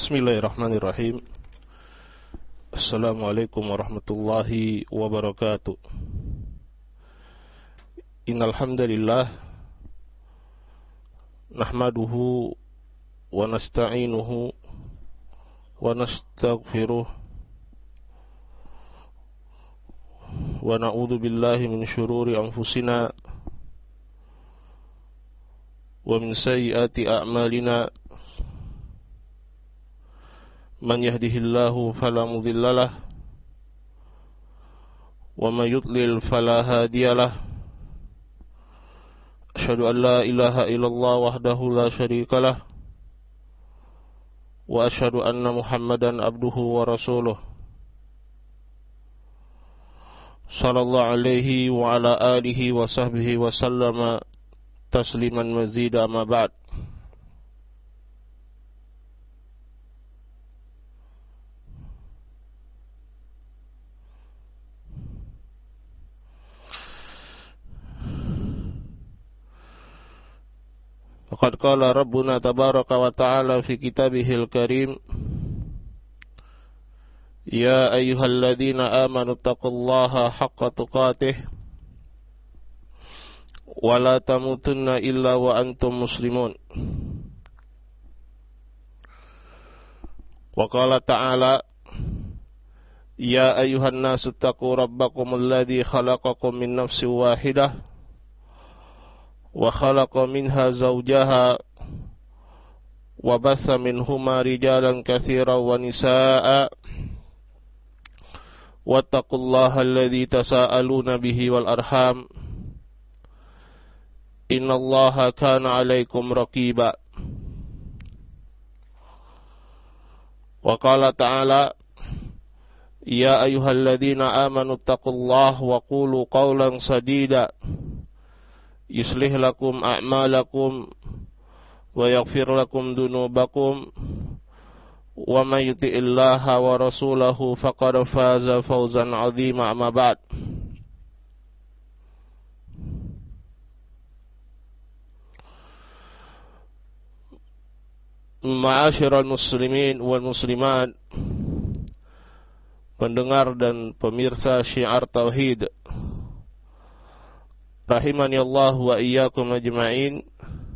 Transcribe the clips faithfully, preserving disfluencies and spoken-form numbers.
Bismillahirrahmanirrahim. Assalamualaikum warahmatullahi wabarakatuh. Innal hamdalillah nahmaduhu wa nasta'inuhu wa nastaghfiruh wa na'udzu billahi min syururi anfusina wa min sayyiati a'malina. Man yahdihillahu fala mudilla lahu wa man yudlil fala hadiya lahu. Asyhadu an la ilaha illallah wahdahu la syarika lahu wa asyhadu anna Muhammadan abduhu wa rasuluh. Sallallahu alaihi wa ala alihi wa sahbihi wa sallama tasliman mazida ma ba'd. Faqad qala Rabbuna tabaraka wa ta'ala fi kitabihil karim, ya ayyuhalladzina amanu taqullaha haqqa tuqatih wa la tamutunna illa wa antum muslimun. Wa qala ta'ala, ya ayyuhan nasu taqu rabbakumul ladzi khalaqakum min nafsin wahidah wa khalaqa minha zawjaha wa batha minhuma rijalan katsiran wa nisaa'a wattaqullaha alladzi tasaaluna bihi wal arham innallaha kana 'alaikum raqiba. Wa qala ta'ala, ya ayyuhalladzina amanu taqullaha wa qulu qawlan sadida yuslih lakum a'malakum wa yaghfir lakum dunubakum wa may yuti'illaha wa rasulahu faqad faza fawzan 'azima. Amma ba'd. Ma'asyiral muslimin wal muslimat, pendengar dan pemirsa Syiar Tauhid, rahimani Allah wa iyyakum ajma'in.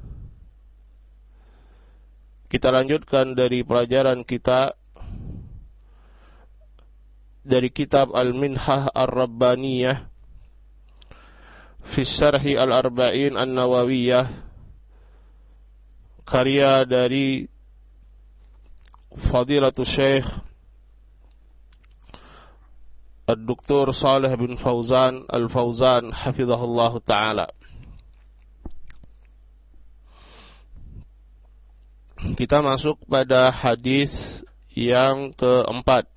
Kita lanjutkan dari pelajaran kita dari kitab Al-Minhah Ar-Rabbaniyah fi Syarhi Al-Arba'in An-Nawawiyah, karya dari Fadilatul Syekh Ad-Doktor Saleh bin Fauzan Al-Fauzan hafizahullah ta'ala. Kita masuk pada hadis yang keempat.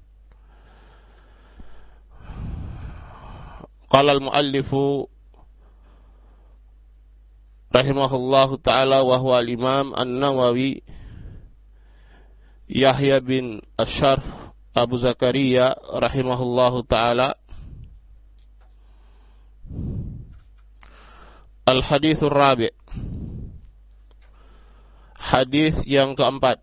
Qala al-muallifu rahimahullahu ta'ala wa huwa al-imam An-Nawawi Yahya bin Asy-Syarf Abu Zakaria rahimahullahu ta'ala, Al-Hadithur Rabi', hadis yang keempat.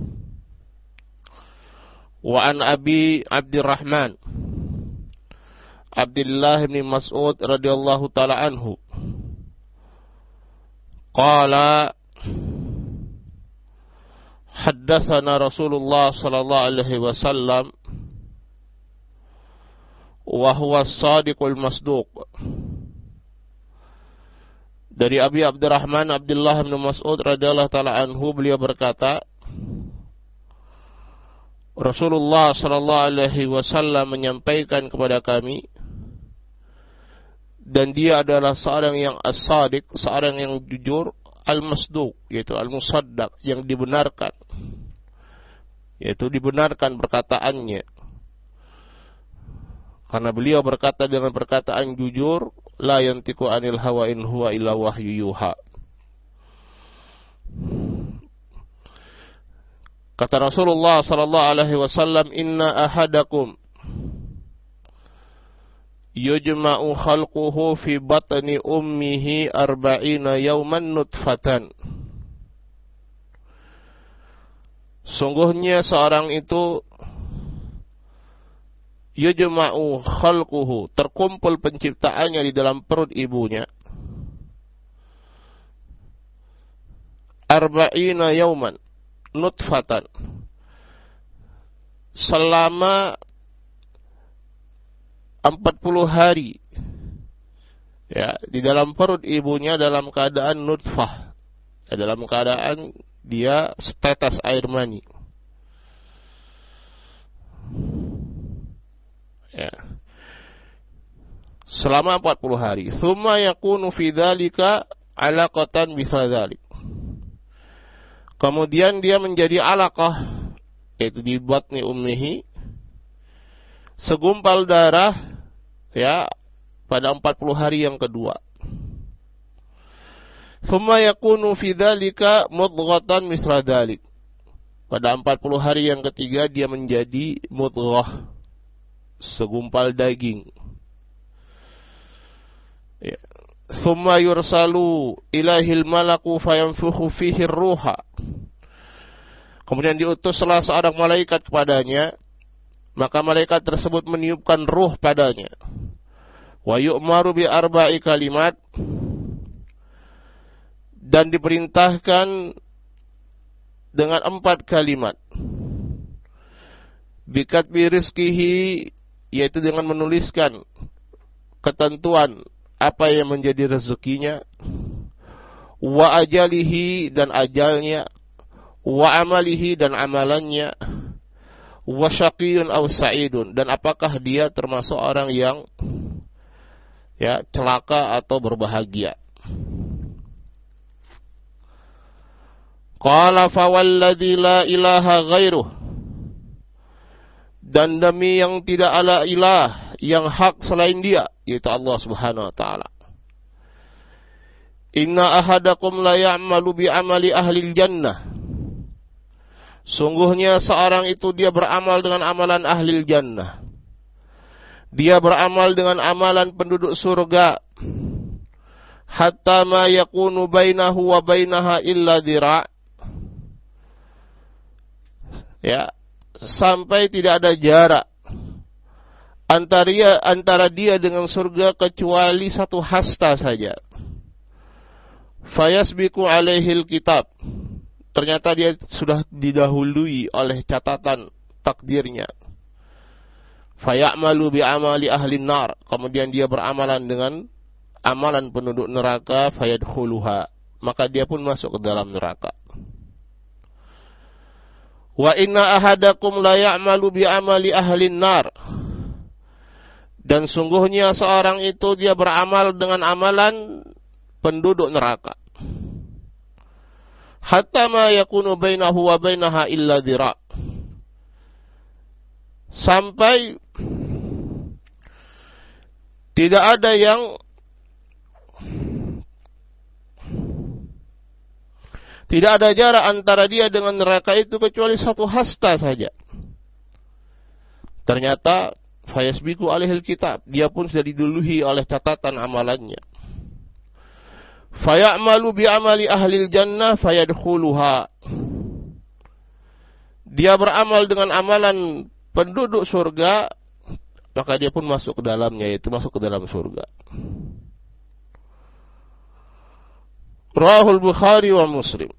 Wa an Abi Abdurrahman Abdullah bin Mas'ud radhiyallahu ta'ala anhu qala haddatsana Rasulullah sallallahu alaihi wasallam wa huwa as-sadiqul masduq. Dari Abi Abdurrahman Abdullah bin Mas'ud radhiyallahu taala anhu, beliau berkata, Rasulullah sallallahu alaihi wasallam menyampaikan kepada kami, dan dia adalah seorang yang as-sadiq, seorang yang jujur, al-masduq, yaitu al-musaddaq, yang dibenarkan, yaitu dibenarkan perkataannya. Karena beliau berkata dengan perkataan jujur, la yantiqu anil hawa in huwa illa wahyu yuha. Kata Rasulullah sallallahu alaihi wasallam, inna ahadakum yujma'u khalquhu fi batni ummihi arba'ina yawman nutfatan Sungguhnya seorang itu yujma'u khalquhu, terkumpul penciptaannya di dalam perut ibunya, arba'ina yauman nutfatan, selama empat puluh hari, ya, di dalam perut ibunya dalam keadaan nutfah, ya, dalam keadaan dia setetes air mani. Ya. Selama empat puluh hari. Tsumma yakunu fi dzalika 'alaqatan mithla dzalik. Kemudian dia menjadi alaqah, yaitu di batni ummihi, segumpal darah, ya, pada empat puluh hari yang kedua. Tsumma yakunu fi dzalika mudghatan mithla dzalik. Pada empat puluh hari yang ketiga dia menjadi mudghah, segumpal daging. Ya. Tsumma yursalu ilahil malaku fayanfukhu fihi ruha. Kemudian diutuslah seorang malaikat kepadanya, maka malaikat tersebut meniupkan ruh padanya. Wa yu'maru bi arba'i kalimat, dan diperintahkan dengan empat kalimat. Bikatbi rizkihi, yaitu dengan menuliskan ketentuan apa yang menjadi rezekinya, wa ajalihi, dan ajalnya, wa amalihi, dan amalannya, wa syaqiyun aw sa'idun, dan apakah dia termasuk orang yang, ya, celaka atau berbahagia. Qala fawalladzi la ilaha ghairuh, dan demi yang tidak ada ilah yang hak selain dia, yaitu Allah Subhanahu wa taala. Inna ahadakum la ya'malu bi amali ahli jannah. Sungguhnya seorang itu dia beramal dengan amalan ahli jannah. Dia beramal dengan amalan penduduk surga. Hatta ma yakunu bainahu wa bainaha illa dhira'. Ya, sampai tidak ada jarak antara dia, antara dia dengan surga kecuali satu hasta saja. Fayasbiqu alaihil kitab. Ternyata dia sudah didahului oleh catatan takdirnya. Fayamalu bi amali ahli nar. Kemudian dia beramalan dengan amalan penduduk neraka, fayadkhuluha. Maka dia pun masuk ke dalam neraka. Wa inna ahadakum la ya'malu bi amali ahli nar. Dan sungguhnya seorang itu dia beramal dengan amalan penduduk neraka. Hatta ma yakunu bainahu wa bainaha illa dhira'. Sampai tidak ada yang tidak ada jarak antara dia dengan neraka itu kecuali satu hasta saja. Ternyata fayasbiqu alaihil kitab, dia pun sudah diduluhi oleh catatan amalannya. Fayamalu bi amali ahlil jannah fayadkhuluha. Dia beramal dengan amalan penduduk surga, maka dia pun masuk ke dalamnya, yaitu masuk ke dalam surga. Rawahul Bukhari wa Muslim.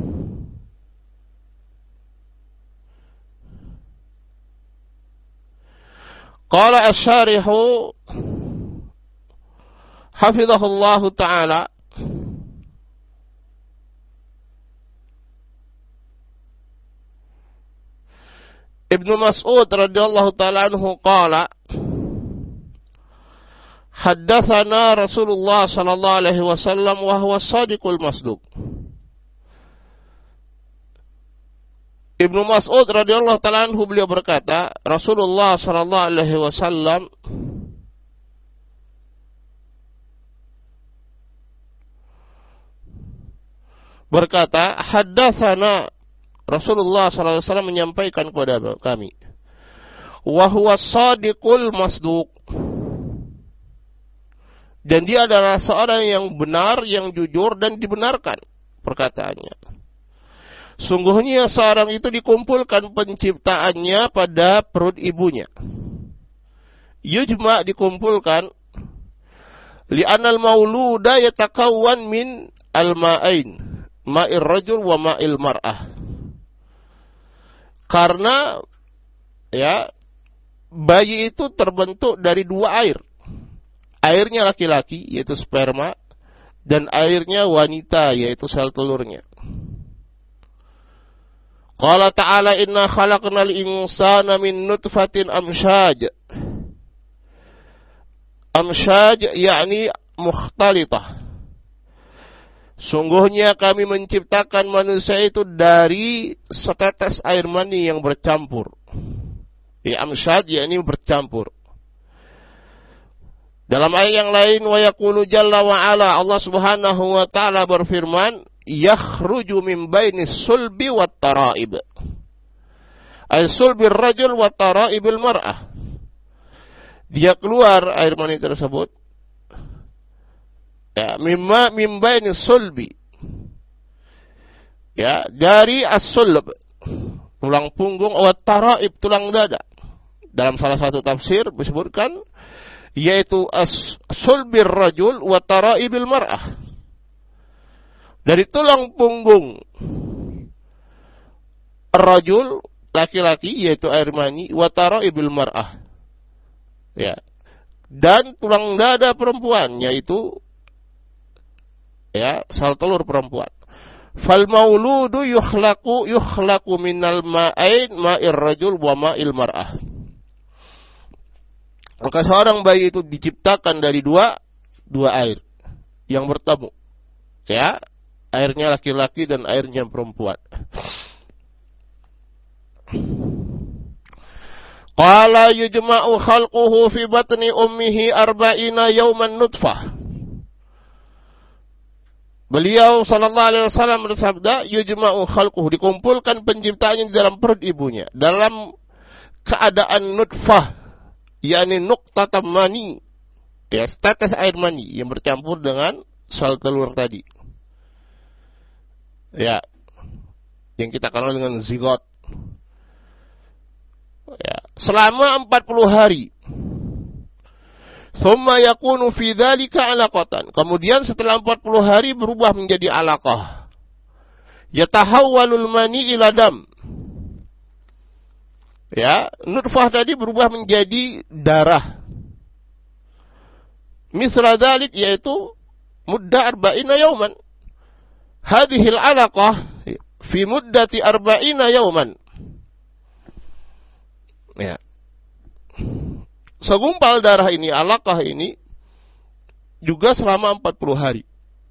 Qala asy-syarihu hafizahullahu ta'ala, Ibnu Mas'ud radhiyallahu ta'ala anhu qala haddatsana Rasulullah sallallahu alaihi wasallam wa huwa shadiqul masduq. Ibnu Mas'ud radhiyallahu ta'ala anhu beliau berkata, Rasulullah sallallahu alaihi wasallam berkata, haddatsana, Rasulullah sallallahu alaihi wasallam menyampaikan kepada kami, wa huwa shadiqul masduq, dan dia adalah seorang yang benar, yang jujur dan dibenarkan perkataannya. Sungguhnya seorang itu dikumpulkan penciptaannya pada perut ibunya. Yujma' dikumpulkan. Li'anal mauluda yatakawwan min al-ma'ain. Ma'ir rajul wa ma'il mar'ah. Karena ya bayi itu terbentuk dari dua air. Airnya laki-laki yaitu sperma dan airnya wanita yaitu sel telurnya. Qala ta'ala inna khalaqnal insana min nutfatin amsyaj. Amsyaj yakni mukhtalitah. Sungguhnya kami menciptakan manusia itu dari setetes air mani yang bercampur. Ya, amsyaj yakni bercampur. Dalam ayat yang lain wa yaqulu jalla wa ala Allah Subhanahu wa taala berfirman yakhruju min bainis sulbi wat tara'ib. Ay sulbir rajul wat tara'ibil mar'ah. Dia keluar air mani tersebut ya mimma min bainis sulbi. Ya, dari as-sulb tulang punggung wat tara'ib tulang dada. Dalam salah satu tafsir disebutkan yaitu as-sulbir rajul wat tara'ibil mar'ah. Dari tulang punggung rajul laki-laki yaitu air mani wa tara'ibil mar'ah. Ya. Dan tulang dada perempuan yaitu ya sel telur perempuan. Fal mauludu yukhlaqu yukhlaqu minal ma'ain ma'ir rajul wa ma'il mar'ah. Maka seorang bayi itu diciptakan dari dua dua air yang bertemu. Ya, airnya laki-laki dan airnya perempuan. Qala yujma'u khalquhu fi batni ummihi arba'ina yawman nutfah. Beliau sallallahu alaihi wasallam bersabda, yujma'u khalquhu, dikumpulkan penciptaannya di dalam perut ibunya dalam keadaan nutfah, yakni nuqtatam mani, ya, tetes air mani yang bercampur dengan sel telur tadi. Ya, yang kita kenal dengan zigot. Ya, selama empat puluh hari. Thumma yakunu fi dzalika 'alaqatan. Kemudian setelah empat puluh hari berubah menjadi alaqah. Yatahawwalul mani ila dam. Ya, nutfah tadi berubah menjadi darah. Misra dzalik yaitu mudda arba'ina yauman. Hadhil alaqah fi muddati arba'ina yauman. Ya. Segumpal darah ini, alaqah ini juga selama empat puluh hari.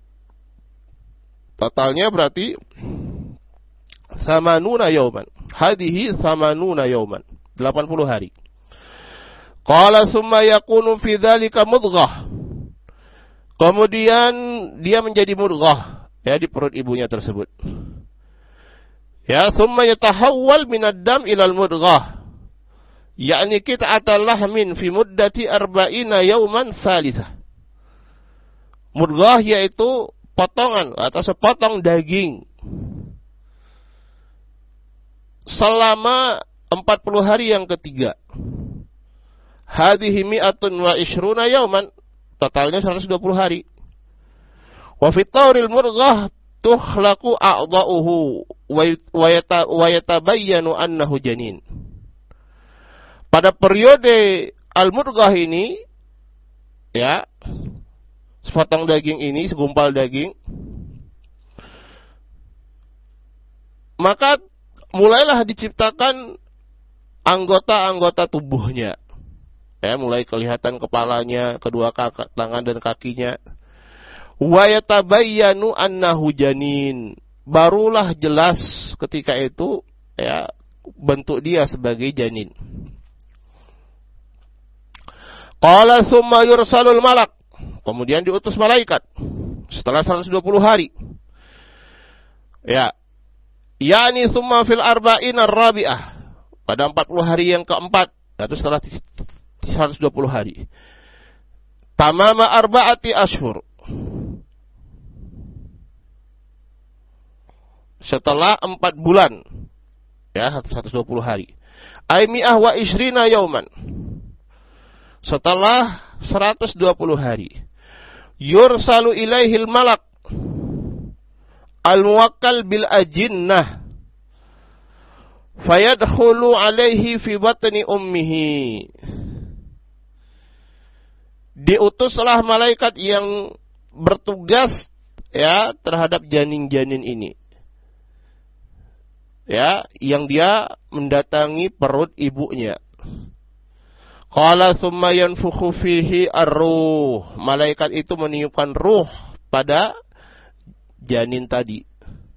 Totalnya berarti thamanuna yauman. Hadhihi thamanuna yauman. delapan puluh hari. Qala summa yakunu fi dzalika mudghah. Kemudian dia menjadi mudghah. Ya, di perut ibunya tersebut. Ya, thumma yatahawwal minad dam ilal mudghah. Yakni qit'atal lahmin fi muddati arba'ina yauman salisah. Mudghah yaitu potongan atau sepotong daging selama empat puluh hari yang ketiga. Hadhihi mi'atun wa ishruna yauman. Totalnya seratus dua puluh hari. Wa fi tawril mudghah tukhlaqu a'dha'uhu wa yatabayyanu annahu janin. Pada periode al-mudghah ini ya, sepotong daging ini, segumpal daging, maka mulailah diciptakan anggota-anggota tubuhnya. Ya, mulai kelihatan kepalanya, kedua kaki, tangan dan kakinya. Wa yatabayyanu annahu janin. Barulah jelas ketika itu ya bentuk dia sebagai janin. Qala tsumma yursalul malak. Kemudian diutus malaikat setelah seratus dua puluh hari. Ya. Yani tsumma fil arba'in ar-rabi'ah. Pada empat puluh hari yang keempat, atau setelah seratus dua puluh hari. Tamama arba'ati ashhur. setelah empat bulan. Ya, seratus dua puluh hari. Ay mi'ah wa ishrina yauman. Setelah seratus dua puluh hari. Yursalu ilaihil malak al-muwakkal bil ajinnah. Fayadkhulu alaihi fi batni ummihi. Diutuslah malaikat yang bertugas ya terhadap janin-janin ini. Ya, yang dia mendatangi perut ibunya. Qala thumma yanfukhu fihi ar-ruh. Malaikat itu meniupkan ruh pada janin tadi.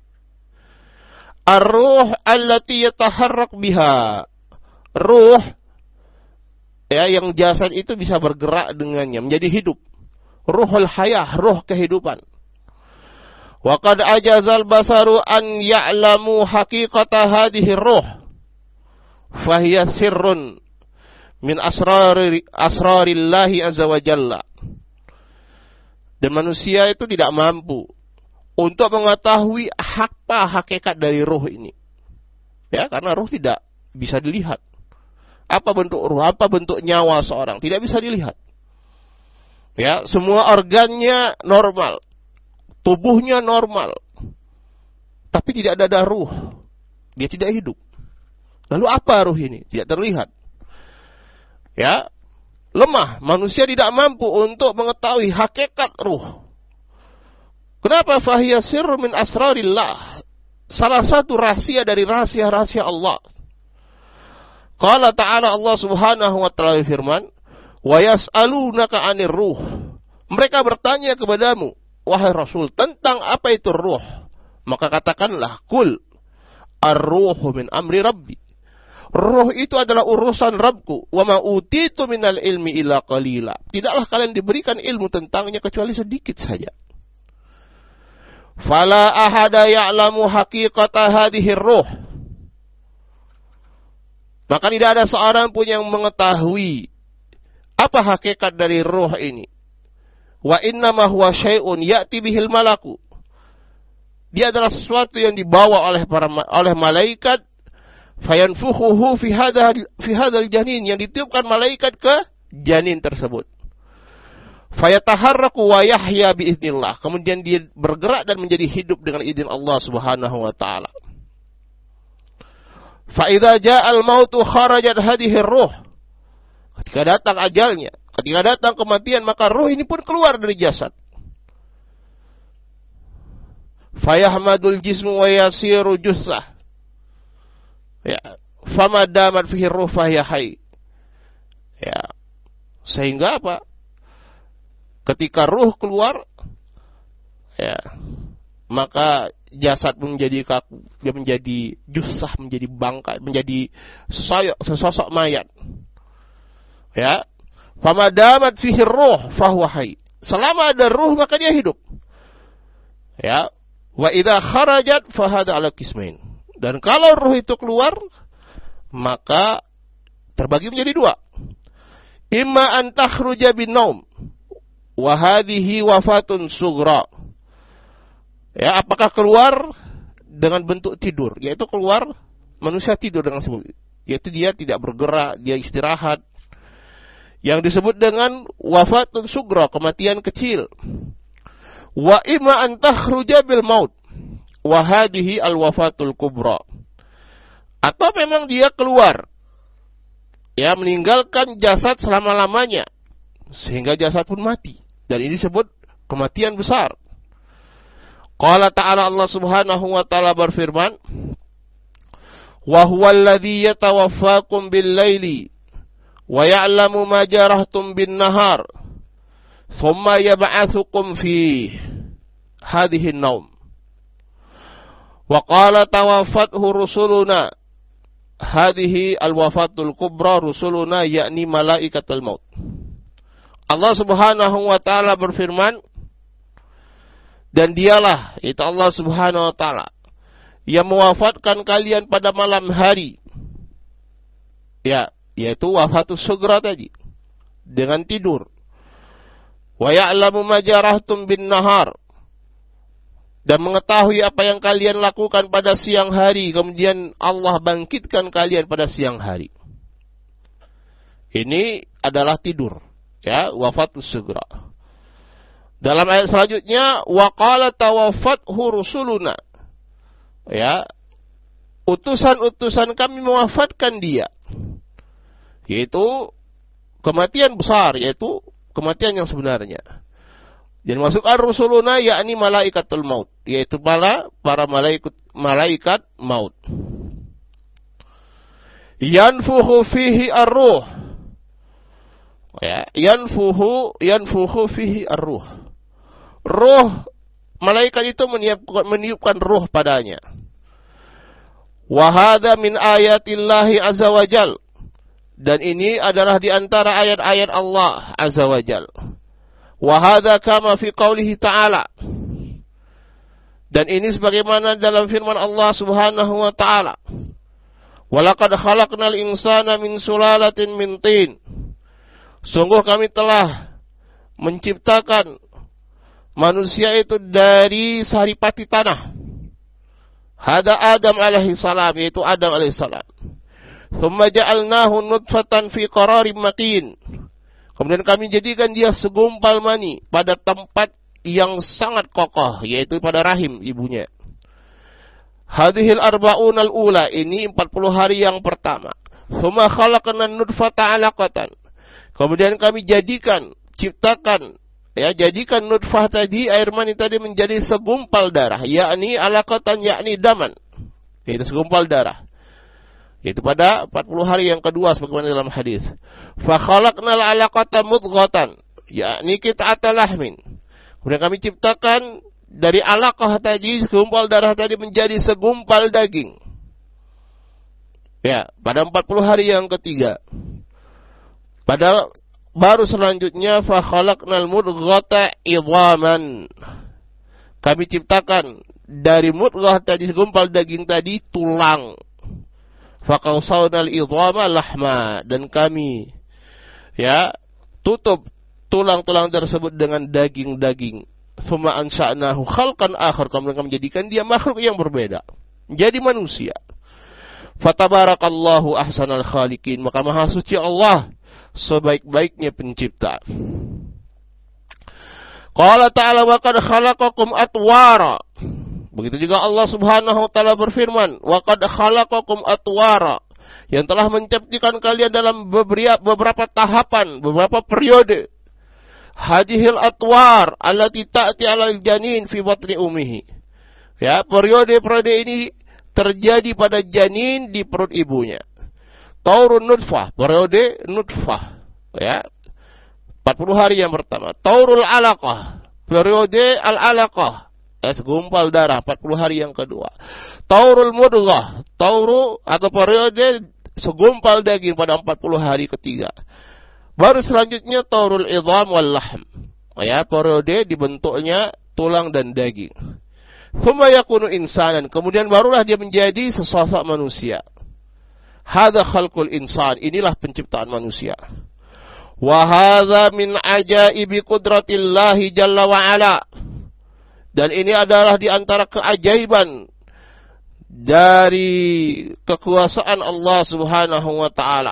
Ar-ruh allati yataharrak biha. Ruh ya yang jasad itu bisa bergerak dengannya, menjadi hidup. Ruhul hayah, ruh kehidupan. Wa qad ajazal basaru an ya'lamu haqiqata hadhihi ruh. Fahiya sirrun min asrari asrarillahi azza wa jalla. Dan manusia itu tidak mampu untuk mengetahui apa hakikat dari ruh ini. Ya, karena ruh tidak bisa dilihat. Apa bentuk ruh, apa bentuk nyawa seorang, tidak bisa dilihat. Ya, semua organnya normal. Tubuhnya normal. Tapi tidak ada ruh. Dia tidak hidup. Lalu apa ruh ini? Tidak terlihat. Ya, lemah. Manusia tidak mampu untuk mengetahui hakikat ruh. Kenapa? Fahiya sirru min asrarillah. Salah satu rahasia dari rahasia-rahasia Allah. Qala ta'ala, Allah subhanahu wa ta'ala firman, wa yas'alunaka 'anir ruh. Mereka bertanya kepadamu, wahai Rasul, tentang apa itu ruh. Maka katakanlah, kul ar-ruhu min amri rabbi. Ruh itu adalah urusan Rabbku. Wa ma utitu minal ilmi illa qalila. Tidaklah kalian diberikan ilmu tentangnya kecuali sedikit saja. Fala ahada ya'lamu haqiqata hadhihi ruh. Maka tidak ada seorang pun yang mengetahui apa hakikat dari ruh ini. Wa innama huwa syai'un ya'ti bihil malaku. Dia adalah sesuatu yang dibawa oleh para oleh malaikat. Fayanfukhuhu fi hadzal fi hadzal janin, yang ditiupkan malaikat ke janin tersebut. Fayataharraku wa yahya biiznillah. Kemudian dia bergerak dan menjadi hidup dengan izin Allah Subhanahu wa taala. Fa idza ja'al mautu kharajat hadhihi ruh. Ketika datang ajalnya, ketika datang kematian, maka ruh ini pun keluar dari jasad. Fayahmadul jismu wa yasiru jussah. Ya, fama damat fihi ruh fahiya hayy. Ya. Sehingga apa? Ketika ruh keluar, ya, maka jasad menjadi kaku, dia menjadi jussah, menjadi bangkai, menjadi sesosok, sesosok mayat. Ya. Fama damat fihi ruh fahuwa hayy. Selama ada ruh maka dia hidup. Ya. Wa idza kharajat fa hadza ala qismain. Dan kalau ruh itu keluar, maka terbagi menjadi dua. Imma an takhruja bin naum wa hadhihi wafatun sughra. Ya, apakah keluar dengan bentuk tidur, yaitu keluar manusia tidur dengan sebab, yaitu dia tidak bergerak, dia istirahat. Yang disebut dengan wafatun sughra, kematian kecil. Wa imma an takhruja bil maut. Wahadihi al-wafatul kubra. Atau memang dia keluar, ya, meninggalkan jasad selama-lamanya, sehingga jasad pun mati. Dan ini disebut kematian besar. Qala ta'ala, Allah subhanahu wa ta'ala berfirman, wa huwa alladhi yatawaffakum bil-laili wa ya'lamu ma jarahtum bin-nahar thumma yab'athukum fi hadhihi an-naum. Wa qala tawaffathu rusuluna. Hadhihi al-wafatul kubra rusuluna, yakni malaikatul maut. Allah Subhanahu wa taala berfirman, dan dialah, itu Allah Subhanahu wa taala, yang mewafatkan kalian pada malam hari. Ya, yaitu wafatus sughra tadi, dengan tidur. Wa ya'lamu ma jarahtum bin nahar. dan mengetahui apa yang kalian lakukan pada siang hari, kemudian Allah bangkitkan kalian pada siang hari. Ini adalah tidur, ya, wafatus sugra. Dalam ayat selanjutnya, wa qala tawaffathu rusuluna, ya, utusan-utusan kami mewafatkan dia, yaitu kematian besar, yaitu kematian yang sebenarnya. Dan masukkan rusuluna, yakni malaikatul maut, yaitu para para malaikat malaikat maut. Yanfuhu fihi ar-ruh, ya, yanfuhu yanfuhu fihi ar-ruh. Ruh malaikat itu meniupkan, meniupkan ruh padanya. Wa hadza min ayatillahi azza wajal, dan ini adalah di antara ayat-ayat Allah azza wajal. Wa hadza kama fi qoulihi ta'ala, dan ini sebagaimana dalam firman Allah Subhanahu wa ta'ala, walaqad khalaqnal insana min sulalatin min tin, sungguh kami telah menciptakan manusia itu dari saripati tanah. Hada Adam alaihi salam, yaitu Adam alaihi salam. Thumma ja'alnahu nutfatan fi qararim makin, kemudian kami jadikan dia segumpal mani pada tempat yang sangat kokoh, yaitu pada rahim ibunya. Hadhil arba'unal ula, ini empat puluh hari yang pertama. Thumma khalaqna nutfata 'alaqatan, kemudian kami jadikan, ciptakan, ya, jadikan nutfah tadi, air mani tadi menjadi segumpal darah, yakni 'alaqatan, yakni daman, yaitu segumpal darah. Yaitu pada empat puluh hari yang kedua sebagaimana dalam hadis. Fa khalaqnal 'alaqata mudghatan, yakni qit'atan lahmin. Kemudian kami ciptakan dari alaqah tadi, segumpal darah tadi, menjadi segumpal daging. Ya, pada empat puluh hari yang ketiga. Pada baru selanjutnya fa khalaqnal mudghata idhaman. Kami ciptakan dari mudghah tadi, segumpal daging tadi, tulang. Faqawsawnal idhama lahma, dan kami, ya, tutup tulang-tulang tersebut dengan daging-daging. Tsumma ansha'nahu khalqan akhar, kemudian kami jadikan dia makhluk yang berbeda, jadi manusia. Fatabarakallahu ahsanal khaliqin, maka maha suci Allah, sebaik-baiknya pencipta. Qala ta'ala wa qad khalaqakum atwara. Begitu juga Allah Subhanahu wa ta'ala berfirman, wa qad khalaqakum atwara, yang telah menciptakan kalian dalam beberapa, beberapa tahapan, beberapa periode. Hadhil atwar allati ta'ti 'alal janin fi batni ummihi. Ya, periode-periode ini terjadi pada janin di perut ibunya. Taurun nutfah, periode nutfah, ya, empat puluh hari yang pertama. Taurul alaqah, periode al-alaqah, segumpal darah, empat puluh hari yang kedua. Taurul mudghah, tauru atau periode segumpal daging pada empat puluh hari ketiga. Baru selanjutnya taurul idham wal lahm, ya, periode dibentuknya tulang dan daging. Tsumma yakunu insanan, kemudian barulah dia menjadi sesosok manusia. Hadza khalqul insan, inilah penciptaan manusia. Wa hadza min ajaibi qudratillahi jalla wa ala, dan ini adalah di antara keajaiban dari kekuasaan Allah Subhanahu wa ta'ala.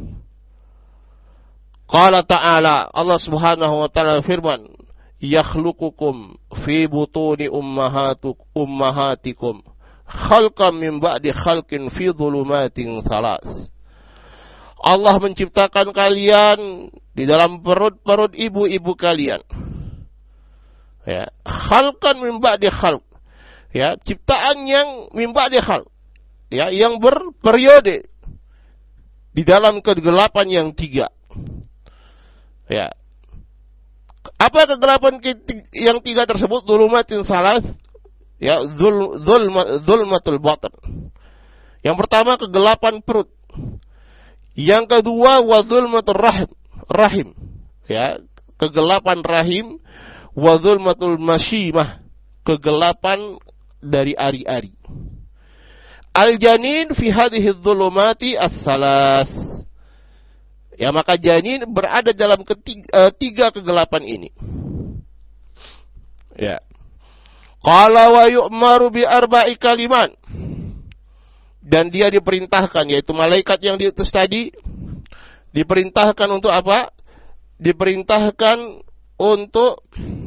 Qala ta'ala, Allah Subhanahu wa ta'ala firman, yakhluqukum fi butuni ummahatuk ummahatikum khalqan min ba'di khalqin fi dhulumatin thalath. Allah menciptakan kalian di dalam perut-perut ibu-ibu kalian. Ya, khalqan min ba'di khalq. Ya, ciptaan yang min ba'di khalq. Ya, yang berperiode di dalam kegelapan yang tiga. Ya. Apa kegelapan yang tiga tersebut? Dhulumatin salas, ya, dhul dhulmatul batan. Yang pertama kegelapan perut. Yang kedua wa dhulmatur rahim, rahim. Ya, kegelapan rahim, wa dhulmatul masyimah, kegelapan dari ari-ari. Al-janin fi hadhihi dhulumati as-salas. Ya, maka janin berada dalam ketiga, uh, tiga kegelapan ini. Ya. Qala wa yu'maru bi arba'i kalimat. Dan dia diperintahkan, yaitu malaikat yang diutus tadi, diperintahkan untuk apa? Diperintahkan untuk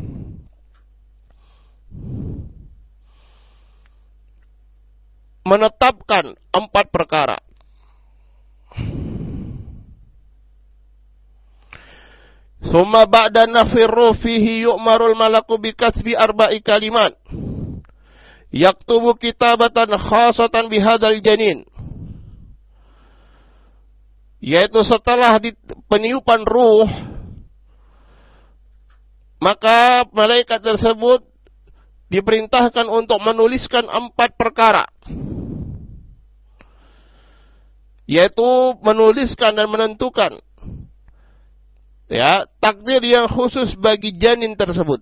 menetapkan empat perkara. Summa ba'da nafirru fihi yu'marul malaku bikasbi arba'i kalimat. Yaktubu kitabatan khasatan bihadal janin. Yaitu setelah di peniupan ruh, maka malaikat tersebut diperintahkan untuk menuliskan empat perkara. Yaitu menuliskan dan menentukan, ya, takdir yang khusus bagi janin tersebut.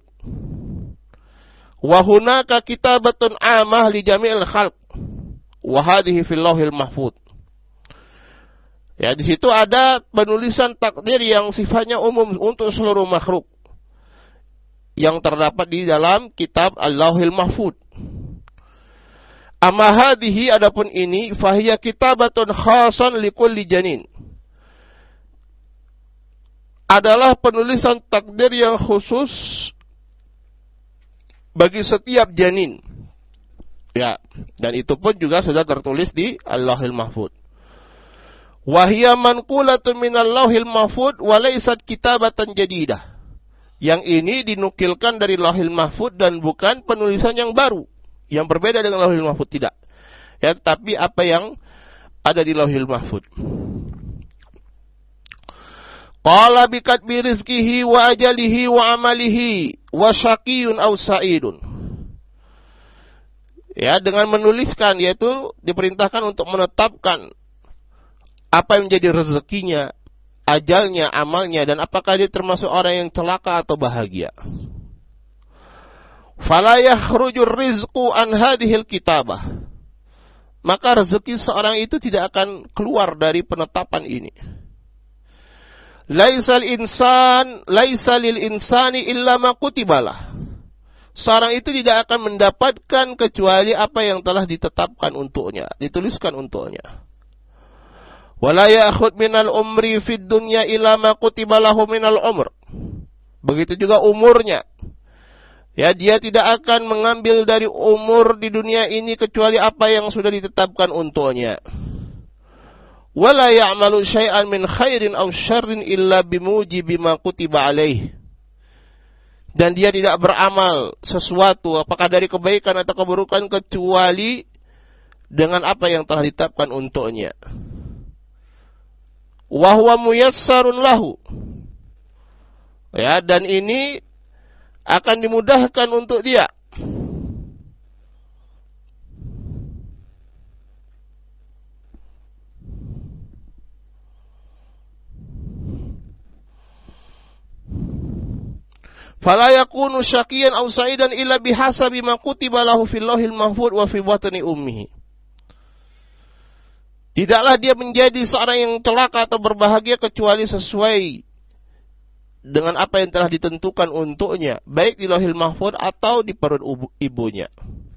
Wa hunaka kitabatun amah li jami'il khalq. Wa hadhihi fil lauhil mahfuz. Ya, di situ ada penulisan takdir yang sifatnya umum untuk seluruh makhluk yang terdapat di dalam kitab Al-Lauhil Mahfuz. Amma hadhihi, adapun ini, fahiya kitabatun khasan likulli janin. Adalah penulisan takdir yang khusus bagi setiap janin. Ya, dan itu pun juga sudah tertulis di Al-Lauhil Mahfuz. Wa hiya manqulatun minal Lauhil Mahfuz wa laysat kitabatan jadidah. Yang ini dinukilkan dari Lauhil Mahfuz dan bukan penulisan yang baru, yang berbeda dengan Lauhil Mahfuz, tidak. Ya, tapi apa yang ada di Lauhil Mahfuz. Qala bi katbi rizqihi wa ajalihi wa amalihi wa syaqiyun aw sa'idun. Ya, dengan menuliskan, yaitu diperintahkan untuk menetapkan apa yang menjadi rezekinya, ajalnya, amalnya, dan apakah dia termasuk orang yang celaka atau bahagia. Fala yakhrujur rizqu an hadhil kitabah. Maka rezeki seorang itu tidak akan keluar dari penetapan ini. Laisal insan, laisa lil insani illa ma kutibalah. Seorang itu tidak akan mendapatkan kecuali apa yang telah ditetapkan untuknya, dituliskan untuknya. Wala ya'khud minal umri fid dunya illa ma kutibalahu minal umr. Begitu juga umurnya. Ya, dia tidak akan mengambil dari umur di dunia ini kecuali apa yang sudah ditetapkan untuknya. Wala ya'malu syai'an min khairin aw syarrin illa bimujibi ma kutiba alaih. Dan dia tidak beramal sesuatu, apakah dari kebaikan atau keburukan, kecuali dengan apa yang telah ditetapkan untuknya. Wa huwa muyassarun lahu. Ya, dan ini akan dimudahkan untuk dia. Fala yakunu syaqiyan aw sa'idan illa bihasabi ma kutiba lahu fil lauhil mahfuz wa fi batni ummihi. Tidaklah dia menjadi seorang yang celaka atau berbahagia kecuali sesuai dengan apa yang telah ditentukan untuknya, baik di Lauhil Mahfuz atau di perut ibunya.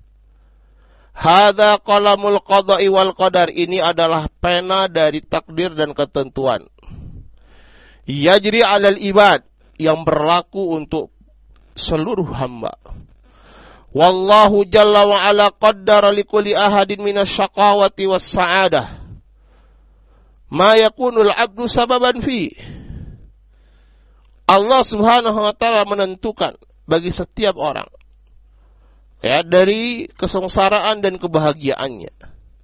Hadza qalamul qada'i wal qadar. Ini adalah pena dari takdir dan ketentuan. Yajri 'alal ibad, yang berlaku untuk seluruh hamba. Wallahu jalla wa ala qaddara likulli ahadin minasyaqawati was sa'adah ma yakunul 'abdu sababan fi. Allah Subhanahu wa taala menentukan bagi setiap orang, ya, dari kesengsaraan dan kebahagiaannya.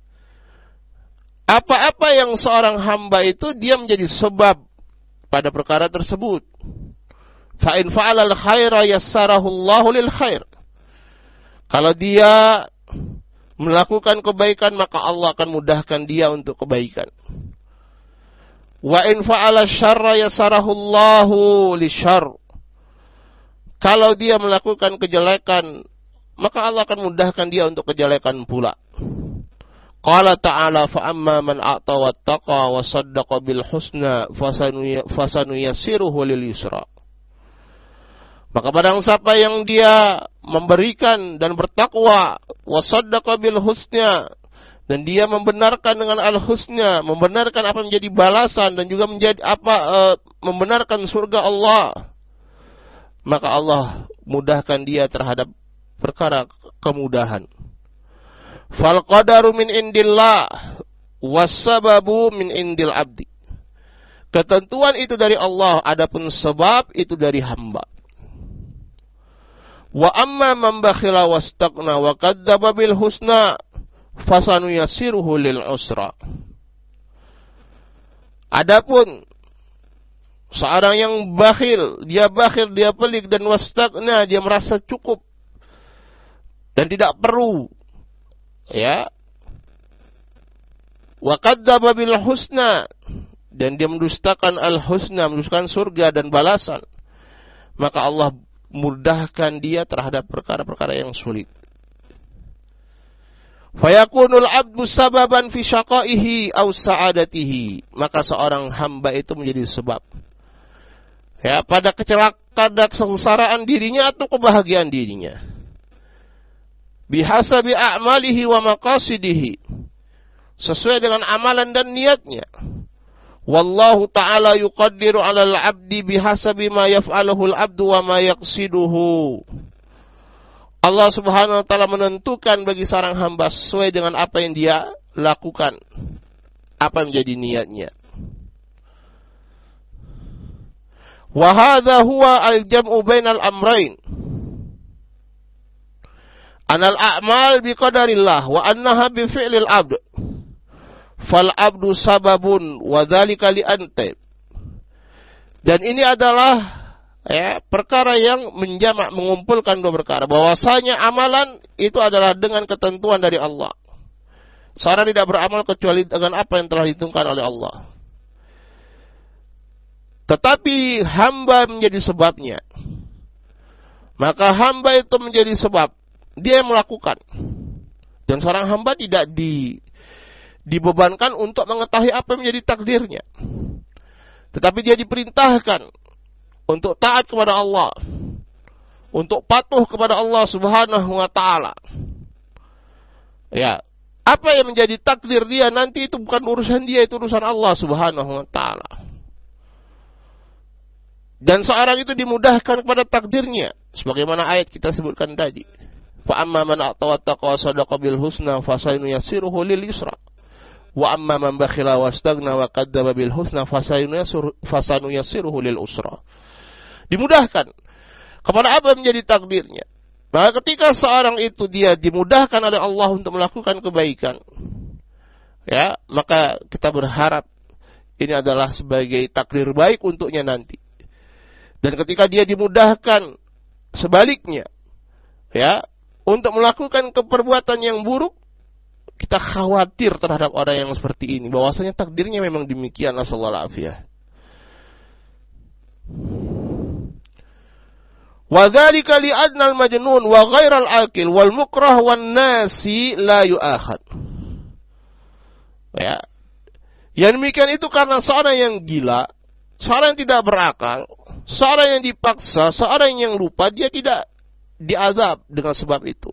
Apa-apa yang seorang hamba itu dia menjadi sebab pada perkara tersebut. Fa in fa'alal khaira yassarahu Allahu lil khair. Kalau dia melakukan kebaikan, maka Allah akan mudahkan dia untuk kebaikan. Wa in fa'ala syarra yassarahu Allahu lisyarr. Kalau dia melakukan kejelekan, maka Allah akan mudahkan dia untuk kejelekan pula. Qala ta'ala fa amma man a'ta wattaqa wa saddaqa bil husna fasanu yassiruhu lil yusra. Maka barang siapa yang dia memberikan dan bertakwa, wasaddaqa bil husna, dan dia membenarkan dengan al-husna, membenarkan apa menjadi balasan dan juga menjadi apa e, membenarkan surga Allah, maka Allah mudahkan dia terhadap perkara kemudahan. Fal qadaru min indillah was-sababu min indil abdi. Ketentuan itu dari Allah, adapun sebab itu dari hamba. Wa amma man bakhila wastaghna wa kadzdzaba bil husna fasanuyassiruhu lil usra. Adapun seorang yang bakhil, dia bakhil, dia pelik dan wastaghna, dia merasa cukup dan tidak perlu, ya. Wa kadzdzaba bil husna, dan dia mendustakan al-husna, mendustakan surga dan balasan, maka Allah mudahkan dia terhadap perkara-perkara yang sulit. Fayakunul abdu sababan fi syaqaihi aw sa'adatihi, maka seorang hamba itu menjadi sebab, ya, pada kecelakaan, kesengsaraan dirinya atau kebahagiaan dirinya. Bihasabi a'malihi wa maqasidihi, sesuai dengan amalan dan niatnya. Wallahu ta'ala yuqaddiru 'alal 'abdi bihasabi ma yaf'aluhu al-'abdu wa ma yaqsiduhu. Allah Subhanahu wa taala menentukan bagi seorang hamba sesuai dengan apa yang dia lakukan, apa yang menjadi niatnya. Wa hadza huwa al-jam'u bainal amrayn. Anal a'mal biqadarillah wa annaha bi fi'lil 'abd. Fal 'abdu sababun wa dzalika li anta. Dan ini adalah, ya, perkara yang menjamak, mengumpulkan dua perkara. Bahwasanya amalan itu adalah dengan ketentuan dari Allah. Seorang tidak beramal kecuali dengan apa yang telah ditentukan oleh Allah. Tetapi hamba menjadi sebabnya. Maka hamba itu menjadi sebab. Dia yang melakukan. Dan seorang hamba tidak di, dibebankan untuk mengetahui apa yang menjadi takdirnya. Tetapi dia diperintahkan untuk taat kepada Allah, untuk patuh kepada Allah Subhanahu wa taala. Ya, apa yang menjadi takdir dia nanti itu bukan urusan dia, itu urusan Allah Subhanahu wa taala. Dan seorang itu dimudahkan kepada takdirnya, sebagaimana ayat kita sebutkan tadi. Fa amma man atawattaqa wa sadaqa bil husna fasanuyassiruhu lil yusra. Wa amma man bakhila wastaghna wa kadzdzaba bil husna fasanuyassiruhu lil usra. Dimudahkan kepada apa yang menjadi takdirnya. Maka ketika seorang itu dia dimudahkan oleh Allah untuk melakukan kebaikan, ya, maka kita berharap ini adalah sebagai takdir baik untuknya nanti. Dan ketika dia dimudahkan sebaliknya, ya, untuk melakukan keperbuatan yang buruk, kita khawatir terhadap orang yang seperti ini, bahwasanya takdirnya memang demikian. Nasallahu alafiyah. Wa dzalika li adnal majnun wa ghairal aqil wal mukrah wan nasi la yu'akhad. Ya. Yang demikian itu karena seorang yang gila, seorang yang tidak berakal, seorang yang dipaksa, seorang yang lupa, dia tidak diazab dengan sebab itu.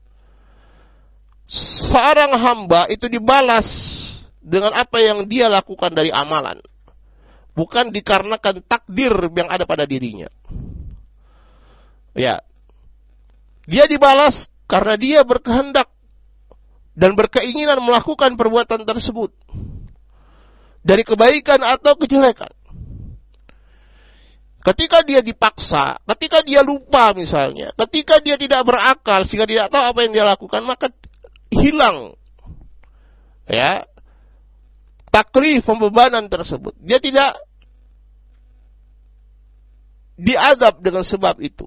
Seorang hamba itu dibalas dengan apa yang dia lakukan dari amalan, bukan dikarenakan takdir yang ada pada dirinya. Ya, dia dibalas karena dia berkehendak dan berkeinginan melakukan perbuatan tersebut, dari kebaikan atau kejelekan. Ketika dia dipaksa, ketika dia lupa misalnya, ketika dia tidak berakal sehingga tidak tahu apa yang dia lakukan, maka hilang, ya, taklif, pembebanan tersebut. Dia tidak diazab dengan sebab itu.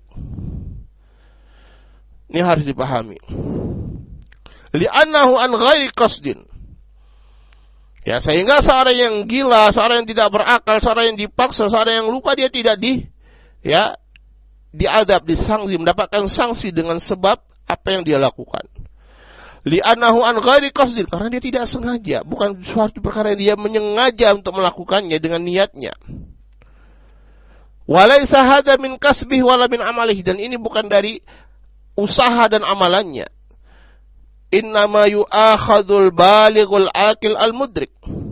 Ini harus dipahami. Li'annahu an ghairi qasdin. Ya, sehingga seorang yang gila, seorang yang tidak berakal, seorang yang dipaksa, seorang yang lupa, dia tidak di, ya, diazab, disangsi, mendapatkan sanksi dengan sebab apa yang dia lakukan. Li'annahu an ghairi qasdin, karena dia tidak sengaja, bukan suatu perkara yang dia menyengaja untuk melakukannya dengan niatnya. Walaysa hadza min kasbihi wala min amalihi, dan ini bukan dari usaha dan amalannya. Innama yu'akhadzul balighul aqil al-mudrik.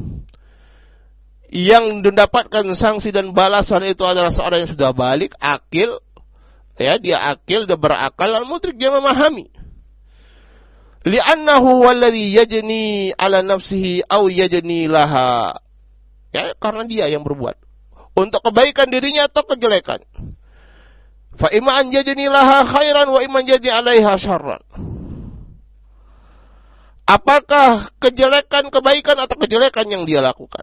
Yang mendapatkan sanksi dan balasan itu adalah seorang yang sudah balik, akil, ya, dia akil, dia berakal, al-mudrik, dia memahami. Li'annahu walladhi yajni ala nafsihi aw yajni laha. Ya, karena dia yang berbuat untuk kebaikan dirinya atau kejelekan. Fa imma an yajni laha khairan wa imma yajni 'alaiha syarran. Apakah kejelekan kebaikan atau kejelekan yang dia lakukan?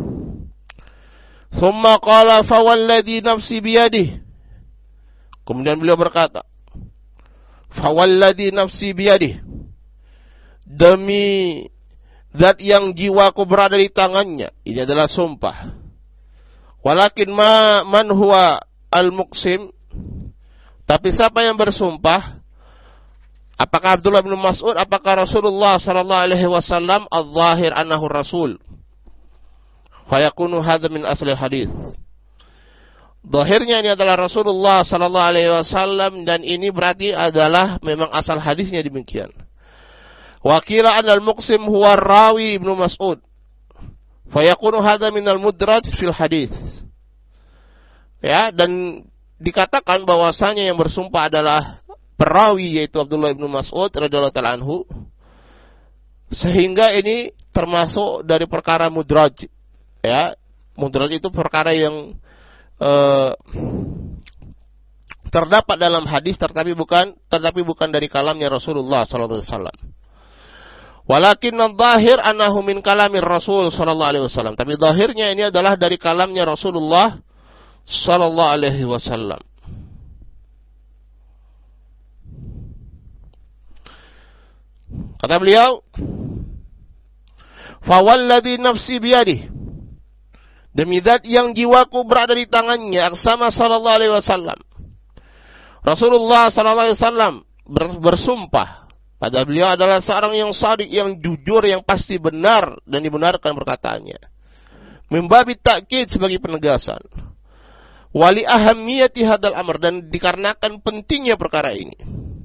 Thumma qala fa walladhi nafsi biyadihi. Kemudian beliau berkata, fa walladhi nafsi biyadihi, demi zat yang jiwaku berada di tangannya. Ini adalah sumpah. Walakin ma man huwa al-muqsim, tapi siapa yang bersumpah? Apakah Abdullah bin Mas'ud, apakah Rasulullah sallallahu alaihi wasallam? Al-zahir annahu rasul. Fayakunu hadza min asli hadis. Zahirnya ini adalah Rasulullah sallallahu alaihi wasallam, dan ini berarti adalah memang asal hadisnya demikian. Wa qila anal muqsim huwa rawi Ibnu Mas'ud. Fayakunu hadza min al-mudraj fil hadis. Ya, dan dikatakan bahwasanya yang bersumpah adalah perawi, yaitu Abdullah bin Mas'ud radhiyallahu ta'ala anhu, sehingga ini termasuk dari perkara mudraj. Ya, mudraj itu perkara yang uh, terdapat dalam hadis tetapi bukan tetapi bukan dari kalamnya Rasulullah sallallahu alaihi wasallam. Walakin adh-dhahir annahu min kalamir Rasul sallallahu alaihi wasallam. Tapi zahirnya ini adalah dari kalamnya Rasulullah sallallahu alaihi wasallam. Kata beliau, fa walladhi nafsi biyadihi, demi zat yang jiwaku berada di tangannya, aksama sallallahu alaihi wasallam. Rasulullah sallallahu alaihi wasallam bersumpah, padahal beliau adalah seorang yang shadiq, yang jujur, yang pasti benar dan dibenarkan perkataannya. Membabi takkid sebagai penegasan. Wali ahammiyati hadzal amr, dan dikarenakan pentingnya perkara ini.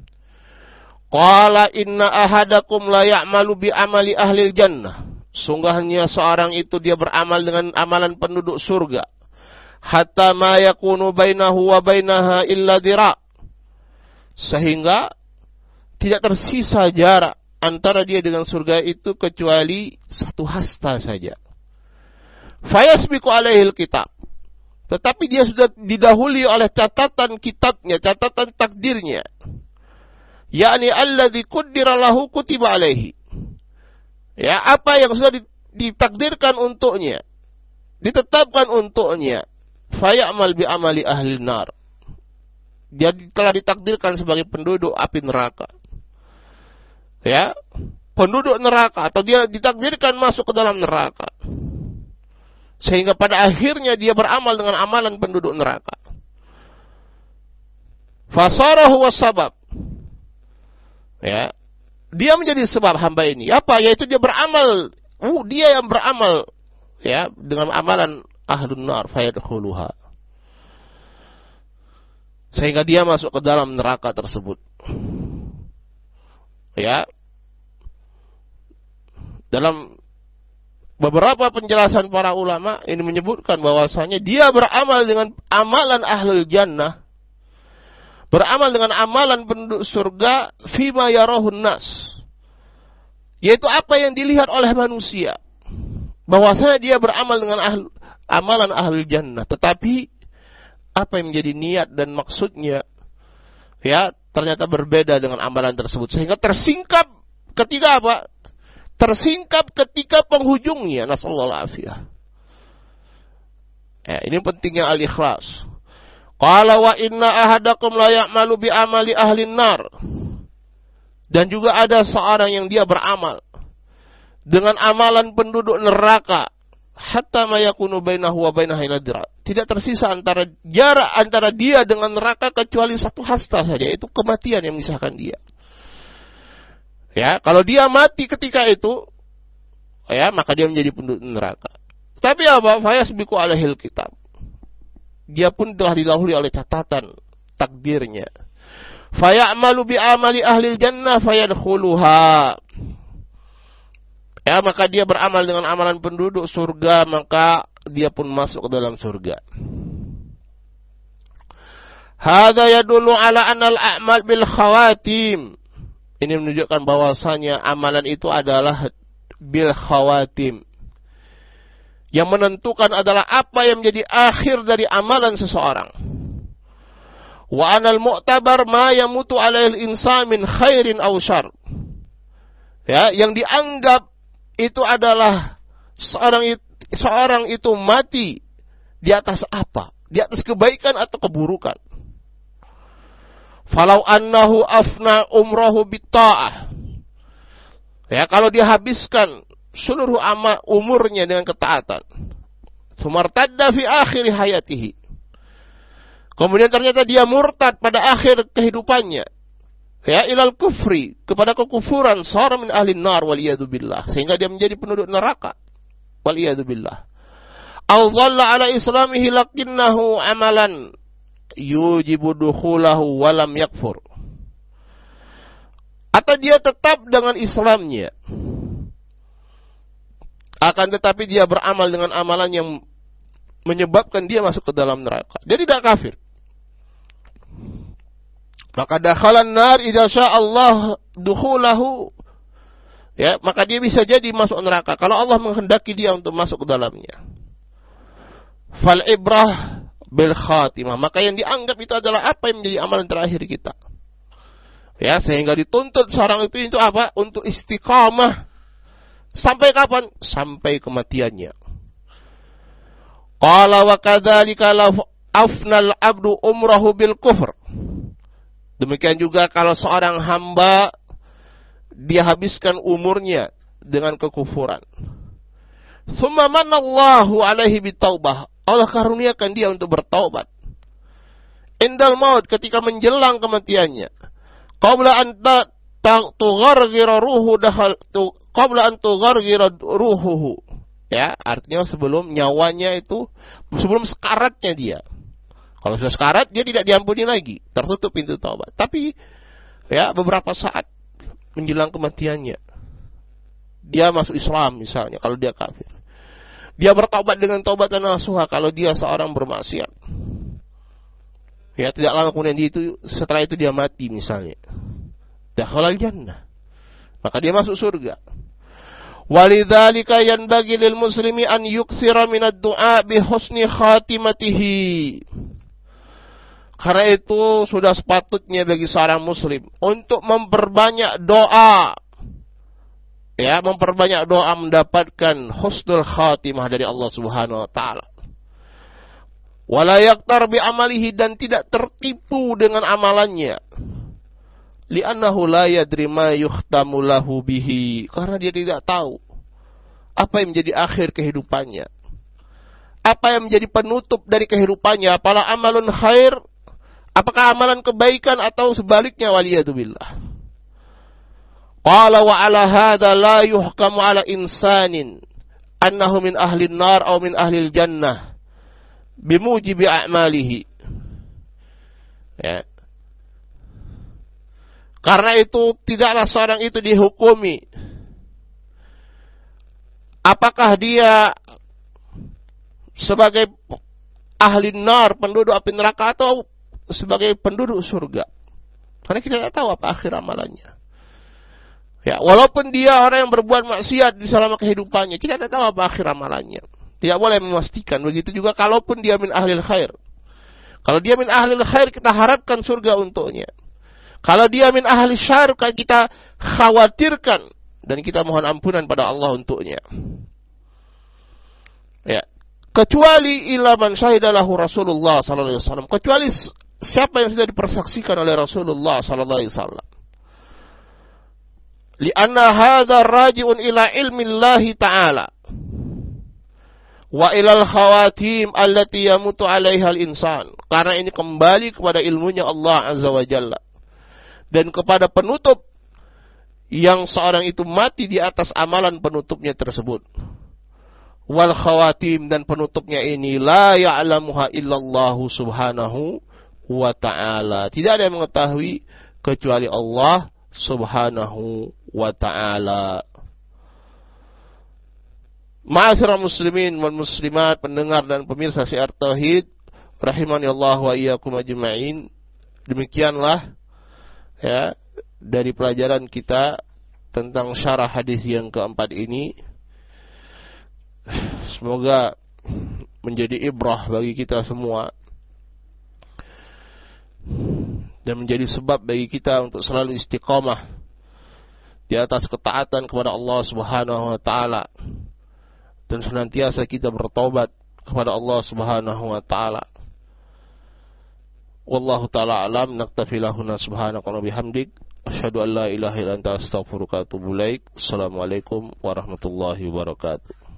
Qala inna ahadakum la ya'malu bi amali ahlil jannah. Sungguhnya seorang itu dia beramal dengan amalan penduduk surga. Hatta ma yakunu bainahu wa bainaha illa dira'. Sehingga tidak tersisa jarak antara dia dengan surga itu kecuali satu hasta saja. Fayasbiqu alaihil kitab. Tetapi dia sudah didahului oleh catatan kitabnya, catatan takdirnya. Yakni alladzi qaddara lahu kutiba alaihi. Ya, apa yang sudah ditakdirkan untuknya, ditetapkan untuknya. Fayamal bi amali ahli nar. Dia telah ditakdirkan sebagai penduduk api neraka. Ya, penduduk neraka, atau dia ditakdirkan masuk ke dalam neraka. Sehingga pada akhirnya dia beramal dengan amalan penduduk neraka. Fasarahu wasabab. Ya, dia menjadi sebab hamba ini. Apa? Yaitu dia beramal. Uh, dia yang beramal, ya, dengan amalan ahlun nar fayadkhuluha. Sehingga dia masuk ke dalam neraka tersebut. Ya. Dalam beberapa penjelasan para ulama ini menyebutkan bahwasanya dia beramal dengan amalan ahlul jannah, beramal dengan amalan penduduk surga, fima yarahun nas, yaitu apa yang dilihat oleh manusia, bahwasanya dia beramal dengan ahl, amalan ahlul jannah, tetapi apa yang menjadi niat dan maksudnya, ya, ternyata berbeda dengan amalan tersebut, sehingga tersingkap ketika apa? Tersingkap ketika penghujungnya. Nasallahu alafiyah. Ya, ini pentingnya al-ikhlas. Qala wa inna ahadakum la ya'malu bi amali ahli nar. Dan juga ada seorang yang dia beramal dengan amalan penduduk neraka, hatta ma yakunu bainahu wa bainaha nadra. Tidak tersisa antara jarak antara dia dengan neraka kecuali satu hasta saja, yaitu kematian yang memisahkan dia. Ya, kalau dia mati ketika itu, ya, maka dia menjadi penduduk neraka. Tapi apa? Fayasbiqu alaihil kitab. dia pun telah didahului oleh catatan takdirnya. Fayamalu bi amali ahli jannah fayadkhuluha. Ya, maka dia beramal dengan amalan penduduk surga, maka dia pun masuk ke dalam surga. Hadza yadullu ala anna al-a'mal bil khawatim. Ini menunjukkan bahwasanya amalan itu adalah bil khawatim. Yang menentukan adalah apa yang menjadi akhir dari amalan seseorang. Wa anal mu'tabar ma yamutu alaihi al-insan min khairin aw syarr. Ya, yang dianggap itu adalah seorang itu, seorang itu mati di atas apa? Di atas kebaikan atau keburukan. Falau annahu afna umrahu bitta'ah. Ya, kalau dia habiskan seluruh amal umurnya dengan ketaatan. Sumartadda fi akhir hayatihi. Kemudian ternyata dia murtad pada akhir kehidupannya. Ya, ilal kufri, kepada kekufuran, sara min ahli nar waliyadu billah, sehingga dia menjadi penduduk neraka. Waliyadu billah. Aw dhalla ala islamihi lakinnahu amalan yujibu dukhulahu walam yakfur. Atau dia tetap dengan Islamnya, akan tetapi dia beramal dengan amalan yang menyebabkan dia masuk ke dalam neraka. Dia tidak kafir. Maka dakhalan nar idza sya'allah dukhulahu. Ya, maka dia bisa jadi masuk neraka kalau Allah menghendaki dia untuk masuk ke dalamnya. Fal ibrah bil khatimah, maka yang dianggap itu adalah apa yang menjadi amalan terakhir kita. Ya, sehingga dituntut seorang itu itu apa? Untuk istiqamah. Sampai kapan? Sampai kematiannya. Qala wa kadzalika la afnal abdu umrahu bil kufr. Demikian juga kalau seorang hamba dia habiskan umurnya dengan kekufuran. Tsumma manallahu alaihi bitaubah. Allah karuniakan dia untuk bertaubat. Indal maut, ketika menjelang kematiannya. Qabla an tughargira ruhu dahal qabla an tughargira ruhuhu. Ya, artinya sebelum nyawanya itu, sebelum sekaratnya dia. Kalau sudah sekarat, dia tidak diampuni lagi, tertutup pintu taubat. Tapi ya, beberapa saat menjelang kematiannya, dia masuk Islam misalnya kalau dia kafir. Dia bertaubat dengan taubatan nasuha kalau dia seorang bermaksiat. Ya, tidak lama kemudian dia itu, setelah itu dia mati misalnya. Dakhalal jannah. Maka dia masuk surga. Walidzalika yanbaghi lil muslimi an yuksira minad du'a bi husni khatimatihi. Karena itu sudah sepatutnya bagi seorang muslim untuk memperbanyak doa. Ya, memperbanyak doa mendapatkan husnul khatimah dari Allah Subhanahu wa taala. Wala yaktar bi amalihi, dan tidak tertipu dengan amalannya. Li'annahu la yadri ma yukhtamu lahu bihi, karena dia tidak tahu apa yang menjadi akhir kehidupannya. Apa yang menjadi penutup dari kehidupannya, apalah amalun khair, apakah amalan kebaikan atau sebaliknya, waliyadu billah. Qala wa ala hadha la yuhkamu ala insanin annahu min ahli an-nar aw min ahli al-jannah bimujibi a'malihi. Ya. Karena itu tidaklah seorang itu dihukumi apakah dia sebagai ahli nar, penduduk api neraka, atau sebagai penduduk surga. Karena kita tidak tahu apa akhir amalannya. Ya, walaupun dia orang yang berbuat maksiat di selama kehidupannya, kita tidak tahu apa akhir amalannya. Tidak boleh memastikan. Begitu juga kalaupun dia min ahlil khair. Kalau dia min ahlil khair, kita harapkan surga untuknya. Kalau dia min ahli syarr, kita khawatirkan dan kita mohon ampunan pada Allah untuknya. Ya, kecuali ila man syahidalahu Rasulullah sallallahu alaihi wasallam, kecuali siapa yang sudah dipersaksikan oleh Rasulullah sallallahu alaihi wasallam. Lianna hadza raji'un ila ilmi Allah ta'ala wa ilal khawatim allati yamutu 'alaiha al-insan. Karena ini kembali kepada ilmunya Allah Azza wa Jalla dan kepada penutup yang seorang itu mati di atas amalan penutupnya tersebut. wal khawatim, dan penutupnya ini la ya'lamuha illallahu subhanahu wa ta'ala. Tidak ada yang mengetahui kecuali Allah subhanahu wa ta'ala. Ma'asyiral muslimin wal muslimat, pendengar dan pemirsa Syiar Tauhid rahimani Allah wa iyyakum ajma'in. Demikianlah ya dari pelajaran kita tentang syarah hadis yang keempat ini. Semoga menjadi ibrah bagi kita semua dan menjadi sebab bagi kita untuk selalu istiqamah di atas ketaatan kepada Allah Subhanahu wa taala, dan senantiasa kita bertobat kepada Allah Subhanahu wa taala. Wallahu taala alam. Naktafi lahuna subhanaka wa bihamdik asyhadu an la ilaha illa anta astaghfiruka wa atubu ilaik. Assalamualaikum warahmatullahi wabarakatuh.